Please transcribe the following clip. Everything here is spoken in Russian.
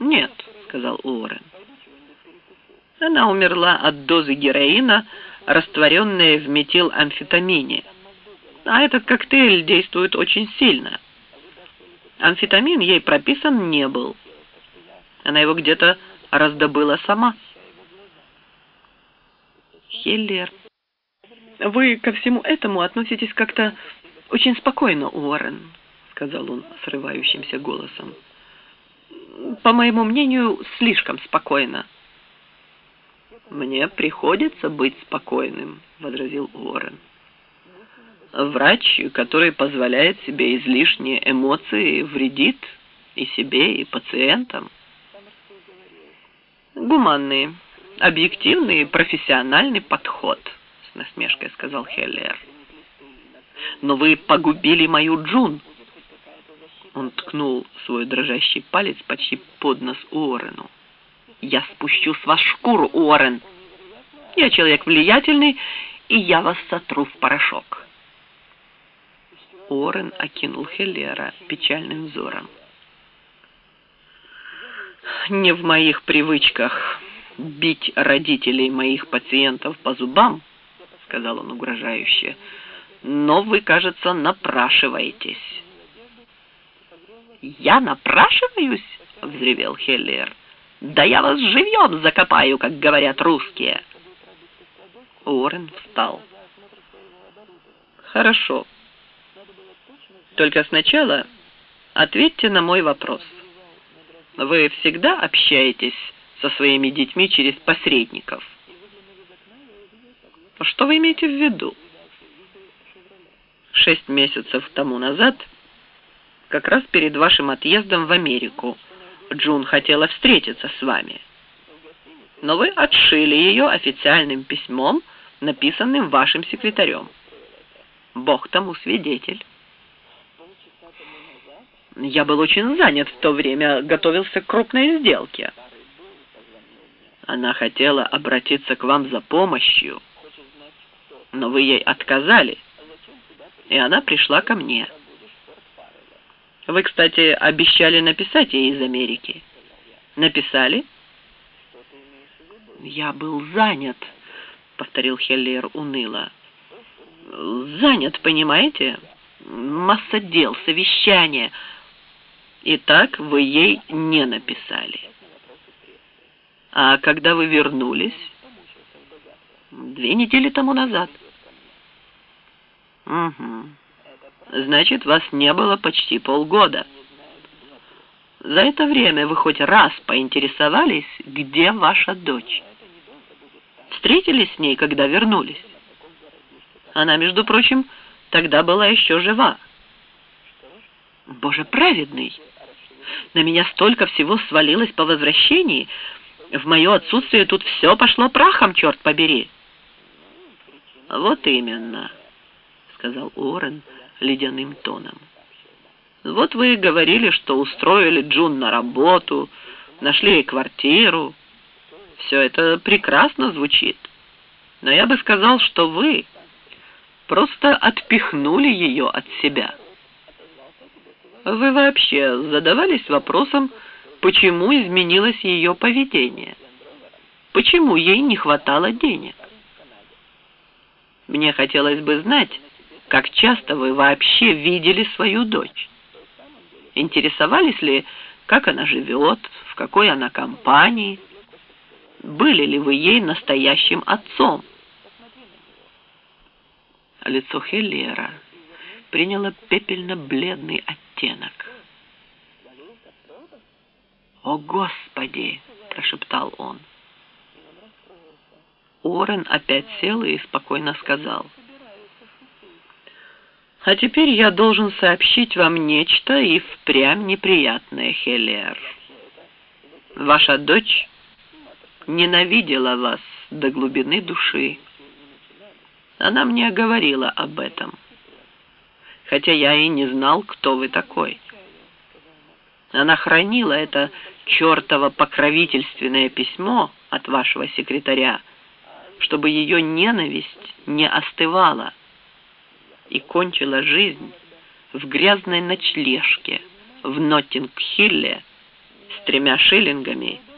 «Нет», — сказал Уоррен. «Она умерла от дозы героина, растворенной в метиламфетамине. А этот коктейль действует очень сильно. Амфетамин ей прописан не был. Она его где-то раздобыла сама». «Хеллер, вы ко всему этому относитесь как-то очень спокойно, Уоррен», — сказал он срывающимся голосом. «По моему мнению, слишком спокойно». «Мне приходится быть спокойным», — возразил Уоррен. «Врач, который позволяет себе излишние эмоции, вредит и себе, и пациентам». «Гуманный, объективный и профессиональный подход», — с насмешкой сказал Хеллер. «Но вы погубили мою Джун». Он ткнул свой дрожащий палец почти под нос Уоррену. «Я спущу с вас шкуру, Уоррен. Я человек влиятельный, и я вас сотру в порошок». Уоррен окинул Хеллера печальным взором. «Не в моих привычках бить родителей моих пациентов по зубам», — сказал он угрожающе, — «но вы, кажется, напрашиваетесь». «Я напрашиваюсь?» — взревел Хеллер. «Да я вас живьем закопаю, как говорят русские». Уоррен встал. «Хорошо. Только сначала ответьте на мой вопрос. Вы всегда общаетесь со своими детьми через посредников? Что вы имеете в виду? 6 месяцев тому назад, как раз перед вашим отъездом в Америку, Джун хотела встретиться с вами. Но вы отшили ее официальным письмом, написанным вашим секретарем. Бог тому свидетель». «Я был очень занят в то время, готовился к крупной сделке». «Она хотела обратиться к вам за помощью, но вы ей отказали, и она пришла ко мне. Вы, кстати, обещали написать ей из Америки. Написали?» «Я был занят», — повторил Хеллер уныло. «Занят, понимаете? Масса дел, совещания. Итак, вы ей не написали. А когда вы вернулись?» «2 недели тому назад». «Угу. Значит, вас не было почти полгода. За это время вы хоть раз поинтересовались, где ваша дочь? Встретились с ней, когда вернулись? Она, между прочим, тогда была еще жива». «Боже праведный! На меня столько всего свалилось по возвращении. В мое отсутствие тут все пошло прахом, черт побери». «Вот именно», — сказал Уоррен ледяным тоном. «Вот вы говорили, что устроили Джун на работу, нашли ей квартиру. Все это прекрасно звучит. Но я бы сказал, что вы просто отпихнули ее от себя. Вы вообще задавались вопросом, почему изменилось ее поведение? Почему ей не хватало денег? Мне хотелось бы знать, как часто вы вообще видели свою дочь. Интересовались ли, как она живет, в какой она компании? Были ли вы ей настоящим отцом?» Лицо Хеллера приняло пепельно-бледный оттенок. «О, Господи!» – прошептал он. Уоррен опять сел и спокойно сказал: «А теперь я должен сообщить вам нечто и впрямь неприятное, Хеллер. Ваша дочь ненавидела вас до глубины души. Она мне говорила об этом, хотя я и не знал, кто вы такой. Она хранила это чертово покровительственное письмо от вашего секретаря, чтобы ее ненависть не остывала, и кончила жизнь в грязной ночлежке в Ноттинг-Хилле с 3 шиллингами